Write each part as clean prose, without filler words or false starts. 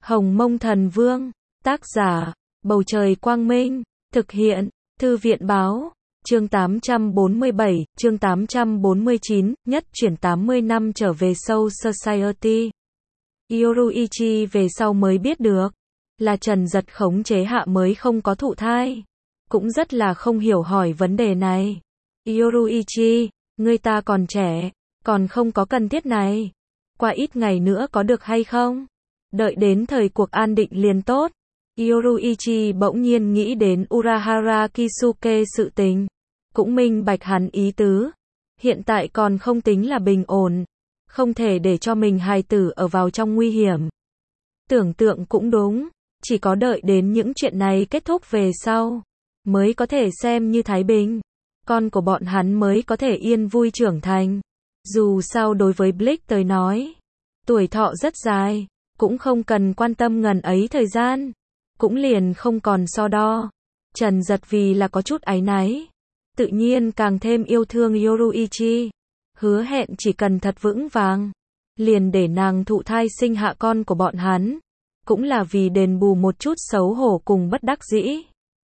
Hồng Mông Thần Vương, tác giả, Bầu Trời Quang Minh, thực hiện, Thư viện Báo, chương 847, chương 849, nhất chuyển 80 năm trở về Soul Society. Yoruichi về sau mới biết được, là Trần Giật khống chế hạ mới không có thụ thai. Cũng rất là không hiểu hỏi vấn đề này. Yoruichi, người ta còn trẻ, còn không có cần thiết này. Qua ít ngày nữa có được hay không? Đợi đến thời cuộc an định liền tốt. Yoruichi bỗng nhiên nghĩ đến Urahara Kisuke sự tình. Cũng minh bạch hắn ý tứ. Hiện tại còn không tính là bình ổn. Không thể để cho mình hài tử ở vào trong nguy hiểm. Tưởng tượng cũng đúng. Chỉ có đợi đến những chuyện này kết thúc về sau, mới có thể xem như thái bình. Con của bọn hắn mới có thể yên vui trưởng thành. Dù sao đối với Blake tới nói, tuổi thọ rất dài, cũng không cần quan tâm ngần ấy thời gian, cũng liền không còn so đo. Trần Giật vì là có chút áy náy, tự nhiên càng thêm yêu thương Yoruichi, hứa hẹn chỉ cần thật vững vàng, liền để nàng thụ thai sinh hạ con của bọn hắn, cũng là vì đền bù một chút xấu hổ cùng bất đắc dĩ.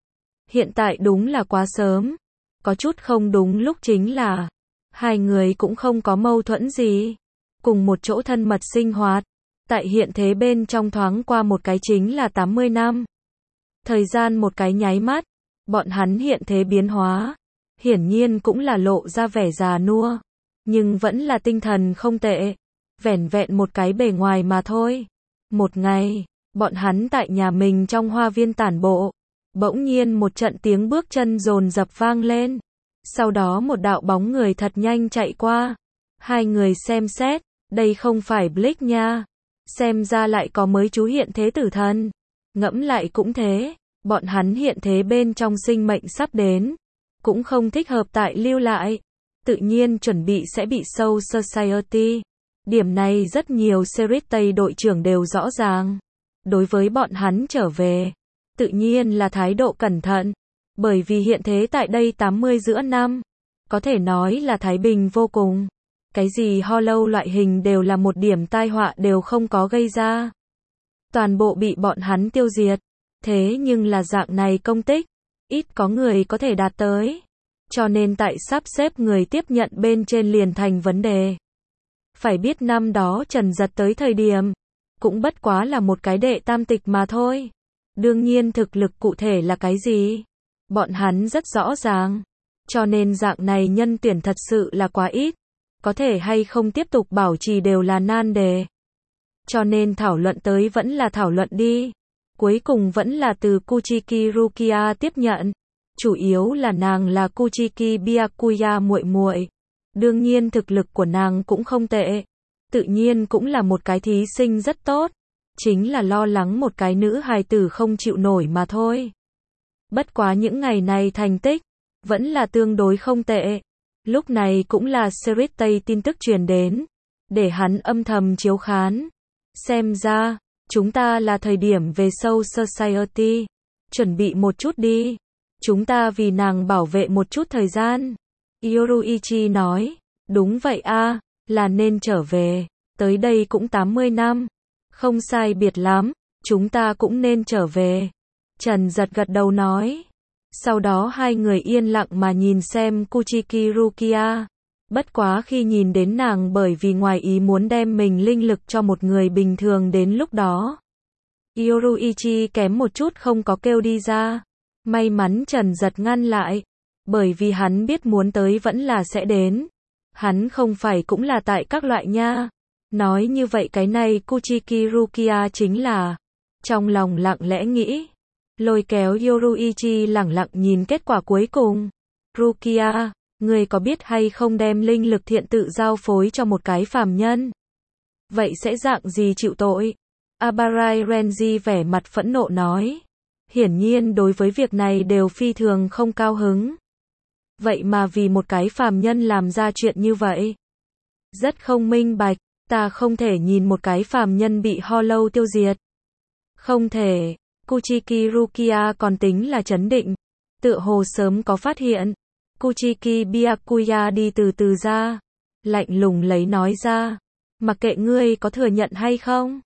Hiện tại đúng là quá sớm, có chút không đúng lúc chính là hai người cũng không có mâu thuẫn gì, cùng một chỗ thân mật sinh hoạt. Tại hiện thế bên trong thoáng qua một cái chính là 80 năm. Thời gian một cái nháy mắt, bọn hắn hiện thế biến hóa, hiển nhiên cũng là lộ ra vẻ già nua, nhưng vẫn là tinh thần không tệ, vẻn vẹn một cái bề ngoài mà thôi. Một ngày, bọn hắn tại nhà mình trong hoa viên tản bộ, bỗng nhiên một trận tiếng bước chân dồn dập vang lên. Sau đó một đạo bóng người thật nhanh chạy qua. Hai người xem xét, đây không phải Blake nha. Xem ra lại có mới chú hiện thế tử thần. Ngẫm lại cũng thế, bọn hắn hiện thế bên trong sinh mệnh sắp đến, cũng không thích hợp tại lưu lại. Tự nhiên chuẩn bị sẽ bị Soul Society. Điểm này rất nhiều series Tây đội trưởng đều rõ ràng. Đối với bọn hắn trở về, tự nhiên là thái độ cẩn thận. Bởi vì hiện thế tại đây 80 giữa năm, có thể nói là thái bình vô cùng. Cái gì Hollow loại hình đều là một điểm tai họa đều không có gây ra. Toàn bộ bị bọn hắn tiêu diệt. Thế nhưng là dạng này công tích, ít có người có thể đạt tới. Cho nên tại sắp xếp người tiếp nhận bên trên liền thành vấn đề. Phải biết năm đó Trần Giật tới thời điểm, cũng bất quá là một cái đệ tam tịch mà thôi. Đương nhiên thực lực cụ thể là cái gì, bọn hắn rất rõ ràng. Cho nên dạng này nhân tuyển thật sự là quá ít. Có thể hay không tiếp tục bảo trì đều là nan đề. Cho nên thảo luận tới vẫn là thảo luận đi. Cuối cùng vẫn là từ Kuchiki Rukia tiếp nhận. Chủ yếu là nàng là Kuchiki Byakuya muội muội. Đương nhiên thực lực của nàng cũng không tệ. Tự nhiên cũng là một cái thí sinh rất tốt. Chính là lo lắng một cái nữ hài tử không chịu nổi mà thôi. Bất quá những ngày này thành tích vẫn là tương đối không tệ. Lúc này cũng là series Tây tin tức truyền đến, để hắn âm thầm chiếu khán. Xem ra, chúng ta là thời điểm về Soul Society. Chuẩn bị một chút đi. Chúng ta vì nàng bảo vệ một chút thời gian. Yoruichi nói, đúng vậy a, là nên trở về. Tới đây cũng 80 năm. Không sai biệt lắm, chúng ta cũng nên trở về. Trần Giật gật đầu nói. Sau đó hai người yên lặng mà nhìn xem Kuchiki Rukia. Bất quá khi nhìn đến nàng bởi vì ngoài ý muốn đem mình linh lực cho một người bình thường đến lúc đó, Yoruichi kém một chút không có kêu đi ra. May mắn Trần Giật ngăn lại, bởi vì hắn biết muốn tới vẫn là sẽ đến. Hắn không phải cũng là tại các loại nha. Nói như vậy cái này Kuchiki Rukia chính là, trong lòng lặng lẽ nghĩ. Lôi kéo Yoruichi lẳng lặng nhìn kết quả cuối cùng. Rukia, người có biết hay không đem linh lực thiện tự giao phối cho một cái phàm nhân? Vậy sẽ dạng gì chịu tội? Abarai Renji vẻ mặt phẫn nộ nói. Hiển nhiên đối với việc này đều phi thường không cao hứng. Vậy mà vì một cái phàm nhân làm ra chuyện như vậy. Rất không minh bạch, ta không thể nhìn một cái phàm nhân bị Hollow tiêu diệt. Không thể. Kuchiki Rukia còn tính là trấn định, tựa hồ sớm có phát hiện. Kuchiki Byakuya đi từ từ ra, lạnh lùng lấy nói ra, mặc kệ ngươi có thừa nhận hay không,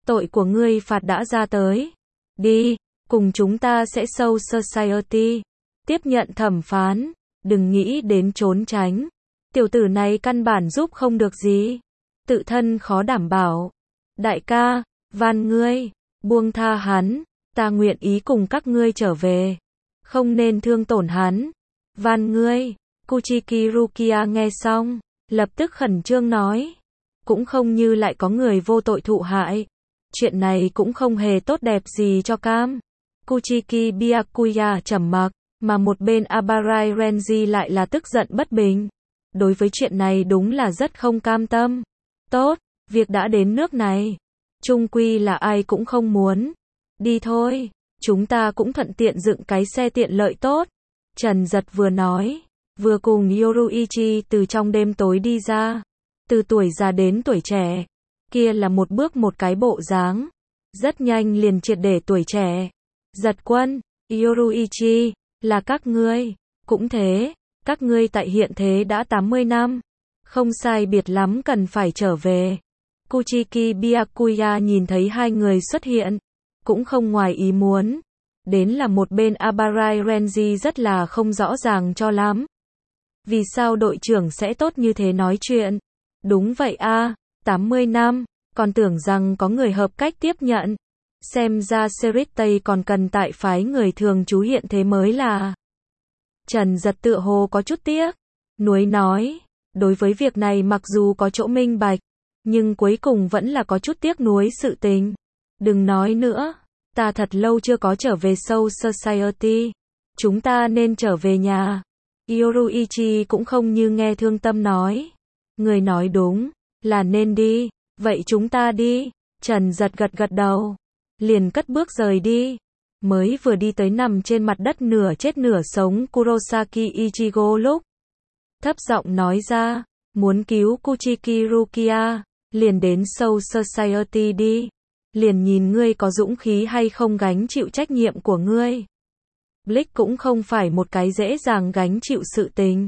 tội của ngươi phạt đã ra tới. Đi, cùng chúng ta sẽ Soul Society. Tiếp nhận thẩm phán, đừng nghĩ đến trốn tránh. Tiểu tử này căn bản giúp không được gì. Tự thân khó đảm bảo. Đại ca, van ngươi, buông tha hắn, ta nguyện ý cùng các ngươi trở về. Không nên thương tổn hắn. Van ngươi. Kuchiki Rukia nghe xong, lập tức khẩn trương nói. Cũng không như lại có người vô tội thụ hại. Chuyện này cũng không hề tốt đẹp gì cho Cam. Kuchiki Byakuya trầm mặc, mà một bên Abarai Renji lại là tức giận bất bình. Đối với chuyện này đúng là rất không cam tâm. Tốt, việc đã đến nước này. Chung quy là ai cũng không muốn. Đi thôi, chúng ta cũng thuận tiện dựng cái xe tiện lợi tốt. Trần Giật vừa nói, vừa cùng Yoruichi từ trong đêm tối đi ra. Từ tuổi già đến tuổi trẻ, kia là một bước một cái bộ dáng. Rất nhanh liền triệt để tuổi trẻ. Giật Quân, Yoruichi, là các ngươi. Cũng thế, các ngươi tại hiện thế đã 80 năm. Không sai biệt lắm cần phải trở về. Kuchiki Byakuya nhìn thấy hai người xuất hiện, cũng không ngoài ý muốn. Đến là một bên Abarai Renji rất là không rõ ràng cho lắm. Vì sao đội trưởng sẽ tốt như thế nói chuyện? Đúng vậy a, 80 năm, còn tưởng rằng có người hợp cách tiếp nhận. Xem ra Serit Tây còn cần tại phái người thường trú hiện thế mới là. Trần Giật tựa hồ có chút tiếc. Nuối nói, đối với việc này mặc dù có chỗ minh bạch, nhưng cuối cùng vẫn là có chút tiếc nuối sự tình. Đừng nói nữa, ta thật lâu chưa có trở về Soul Society. Chúng ta nên trở về nhà. Yoruichi cũng không như nghe thương tâm nói. Người nói đúng, là nên đi, vậy chúng ta đi. Trần Giật gật gật đầu, liền cất bước rời đi. Mới vừa đi tới nằm trên mặt đất nửa chết nửa sống Kurosaki Ichigo lúc thấp giọng nói ra, muốn cứu Kuchiki Rukia, liền đến Soul Society đi. Liền nhìn ngươi có dũng khí hay không gánh chịu trách nhiệm của ngươi. Blake cũng không phải một cái dễ dàng gánh chịu sự tình.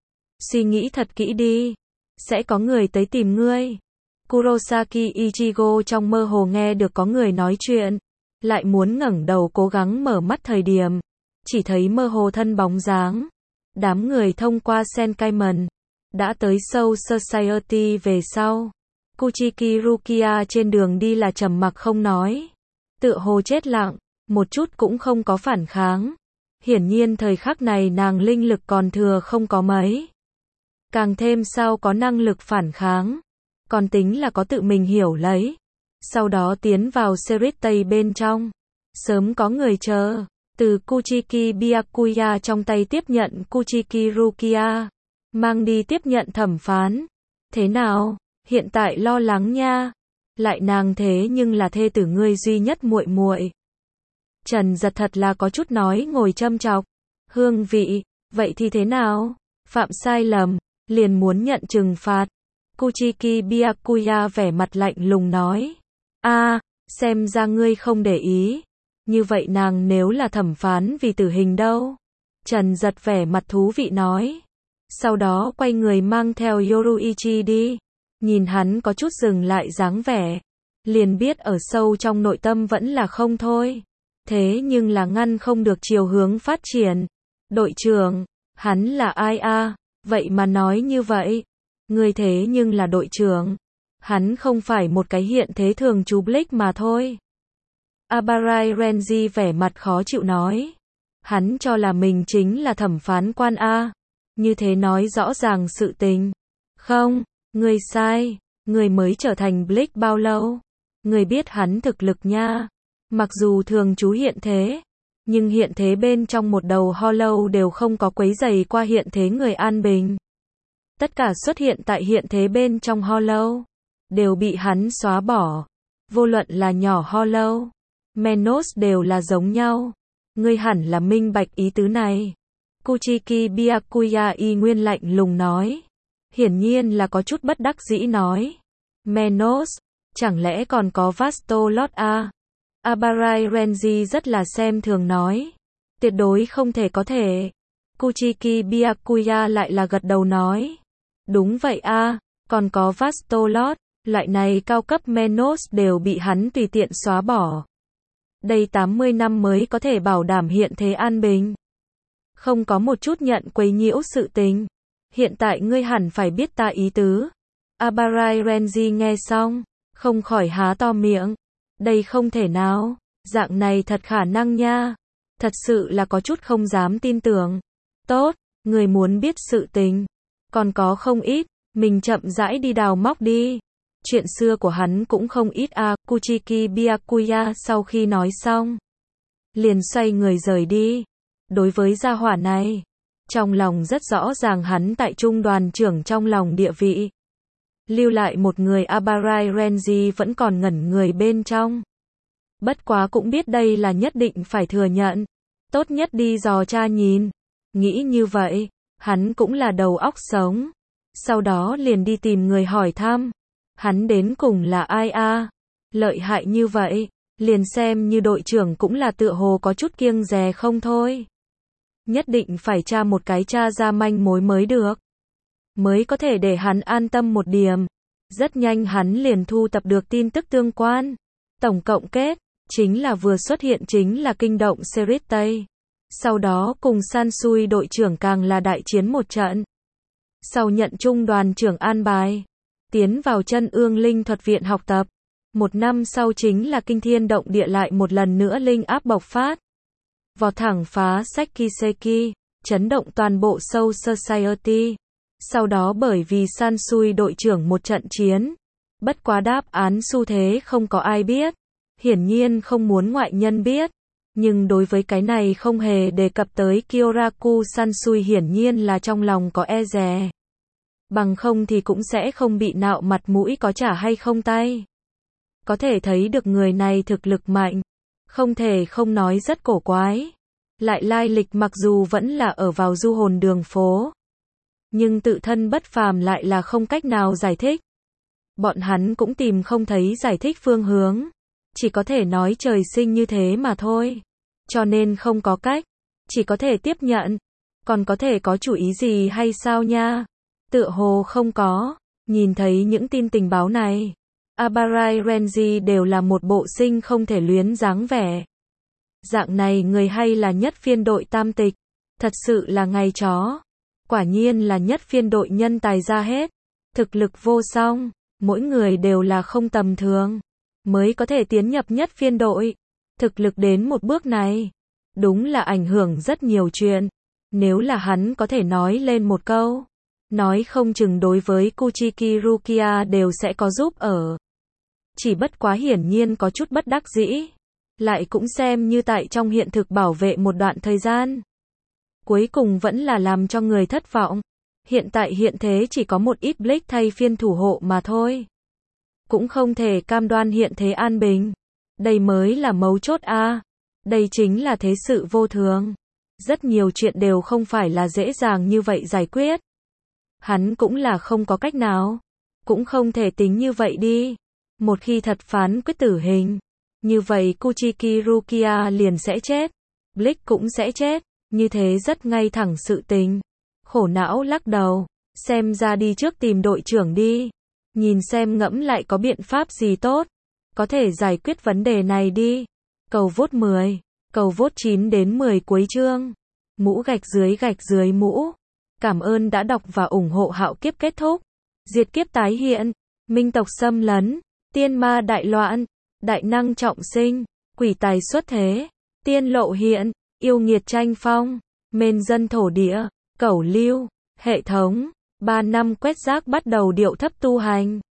Suy nghĩ thật kỹ đi, sẽ có người tới tìm ngươi. Kurosaki Ichigo trong mơ hồ nghe được có người nói chuyện, lại muốn ngẩng đầu cố gắng mở mắt thời điểm, chỉ thấy mơ hồ thân bóng dáng. Đám người thông qua Senkaimon, đã tới Soul Society về sau. Kuchiki Rukia trên đường đi là trầm mặc không nói. Tựa hồ chết lặng, một chút cũng không có phản kháng. Hiển nhiên thời khắc này nàng linh lực còn thừa không có mấy. Càng thêm sao có năng lực phản kháng. Còn tính là có tự mình hiểu lấy. Sau đó tiến vào Serit Tây bên trong. Sớm có người chờ. Từ Kuchiki Byakuya trong tay tiếp nhận Kuchiki Rukia. Mang đi tiếp nhận thẩm phán. Thế nào? Hiện tại lo lắng nha. Lại nàng thế nhưng là thê tử ngươi duy nhất muội muội. Trần Giật thật là có chút nói ngồi châm chọc. Hương vị, vậy thì thế nào? Phạm sai lầm, liền muốn nhận trừng phạt. Kuchiki Byakuya vẻ mặt lạnh lùng nói. Xem ra ngươi không để ý. Như vậy nàng nếu là thẩm phán vì tử hình đâu? Trần Giật vẻ mặt thú vị nói. Sau đó quay người mang theo Yoruichi đi. Nhìn hắn có chút dừng lại dáng vẻ. Liền biết ở sâu trong nội tâm vẫn là không thôi. Thế nhưng là ngăn không được chiều hướng phát triển. Đội trưởng, hắn là ai a? Vậy mà nói như vậy. Người thế nhưng là đội trưởng. Hắn không phải một cái hiện thế thường trú Blake mà thôi. Abarai Renji vẻ mặt khó chịu nói. Hắn cho là mình chính là thẩm phán quan a. Như thế nói rõ ràng sự tình. Không, người sai. Người mới trở thành Blake bao lâu? Người biết hắn thực lực nha. Mặc dù thường trú hiện thế, nhưng hiện thế bên trong một đầu Hollow đều không có quấy rầy qua hiện thế người an bình. Tất cả xuất hiện tại hiện thế bên trong Hollow đều bị hắn xóa bỏ. Vô luận là nhỏ Hollow, Menos đều là giống nhau. Ngươi hẳn là minh bạch ý tứ này. Kuchiki Byakuya y nguyên lạnh lùng nói. Hiển nhiên là có chút bất đắc dĩ nói. Menos, chẳng lẽ còn có Vastolot a? Abarai Renji rất là xem thường nói. Tuyệt đối không thể có thể. Kuchiki Byakuya lại là gật đầu nói. Đúng vậy a, còn có Vastolot. Loại này cao cấp Menos đều bị hắn tùy tiện xóa bỏ. Đây 80 năm mới có thể bảo đảm hiện thế an bình. Không có một chút nhận quấy nhiễu sự tình. Hiện tại ngươi hẳn phải biết ta ý tứ. Abarai Renzi nghe xong, không khỏi há to miệng. Đây không thể nào, dạng này thật khả năng nha. Thật sự là có chút không dám tin tưởng. Tốt, người muốn biết sự tình. Còn có không ít, mình chậm rãi đi đào móc đi. Chuyện xưa của hắn cũng không ít à. Kuchiki Byakuya sau khi nói xong, liền xoay người rời đi. Đối với gia hỏa này, trong lòng rất rõ ràng hắn tại trung đoàn trưởng trong lòng địa vị. Lưu lại một người Abarai Renzi vẫn còn ngẩn người bên trong. Bất quá cũng biết đây là nhất định phải thừa nhận. Tốt nhất đi dò tra nhìn. Nghĩ như vậy, hắn cũng là đầu óc sống. Sau đó liền đi tìm người hỏi thăm. Hắn đến cùng là ai a? Lợi hại như vậy, liền xem như đội trưởng cũng là tựa hồ có chút kiêng dè không thôi. Nhất định phải tra một cái tra ra manh mối mới được. Mới có thể để hắn an tâm một điểm. Rất nhanh hắn liền thu tập được tin tức tương quan. Tổng cộng kết, chính là vừa xuất hiện chính là kinh động Serit Tây. Sau đó cùng Sansui đội trưởng càng là đại chiến một trận. Sau nhận trung đoàn trưởng an bài, tiến vào chân ương linh thuật viện học tập. Một năm sau chính là kinh thiên động địa lại một lần nữa linh áp bộc phát. Vọt thẳng phá Sekiseki, chấn động toàn bộ Soul Society. Sau đó bởi vì Sansui đội trưởng một trận chiến. Bất quá đáp án xu thế không có ai biết. Hiển nhiên không muốn ngoại nhân biết. Nhưng đối với cái này không hề đề cập tới Kyoraku Sansui hiển nhiên là trong lòng có e dè. Bằng không thì cũng sẽ không bị nạo mặt mũi có trả hay không tay. Có thể thấy được người này thực lực mạnh. Không thể không nói rất cổ quái. Lại lai lịch mặc dù vẫn là ở vào du hồn đường phố. Nhưng tự thân bất phàm lại là không cách nào giải thích. Bọn hắn cũng tìm không thấy giải thích phương hướng. Chỉ có thể nói trời sinh như thế mà thôi. Cho nên không có cách. Chỉ có thể tiếp nhận. Còn có thể có chủ ý gì hay sao nha? Tựa hồ không có. Nhìn thấy những tin tình báo này. Abarai Renzi đều là một bộ sinh không thể luyến dáng vẻ. Dạng này người hay là nhất phiên đội tam tịch. Thật sự là ngày chó. Quả nhiên là nhất phiên đội nhân tài ra hết. Thực lực vô song. Mỗi người đều là không tầm thường. Mới có thể tiến nhập nhất phiên đội. Thực lực đến một bước này. Đúng là ảnh hưởng rất nhiều chuyện. Nếu là hắn có thể nói lên một câu. Nói không chừng đối với Kuchiki Rukia đều sẽ có giúp ở. Chỉ bất quá hiển nhiên có chút bất đắc dĩ. Lại cũng xem như tại trong hiện thực bảo vệ một đoạn thời gian. Cuối cùng vẫn là làm cho người thất vọng. Hiện tại hiện thế chỉ có một ít Blake thay phiên thủ hộ mà thôi. Cũng không thể cam đoan hiện thế an bình. Đây mới là mấu chốt a. Đây chính là thế sự vô thường. Rất nhiều chuyện đều không phải là dễ dàng như vậy giải quyết. Hắn cũng là không có cách nào. Cũng không thể tính như vậy đi. Một khi thật phán quyết tử hình. Như vậy Kuchiki Rukia liền sẽ chết. Blake cũng sẽ chết. Như thế rất ngay thẳng sự tình. Khổ não lắc đầu. Xem ra đi trước tìm đội trưởng đi. Nhìn xem ngẫm lại có biện pháp gì tốt. Có thể giải quyết vấn đề này đi. Cầu vote 10. Cầu vote 9 đến 10 cuối chương. Mũ gạch dưới mũ. Cảm ơn đã đọc và ủng hộ Hạo Kiếp kết thúc. Diệt kiếp tái hiện. Minh tộc xâm lấn. Tiên ma đại loạn. Đại năng trọng sinh. Quỷ tài xuất thế. Tiên lộ hiện. Yêu nghiệt tranh phong. Mên dân thổ địa. Cẩu lưu. Hệ thống. 3 năm quét rác bắt đầu điệu thấp tu hành.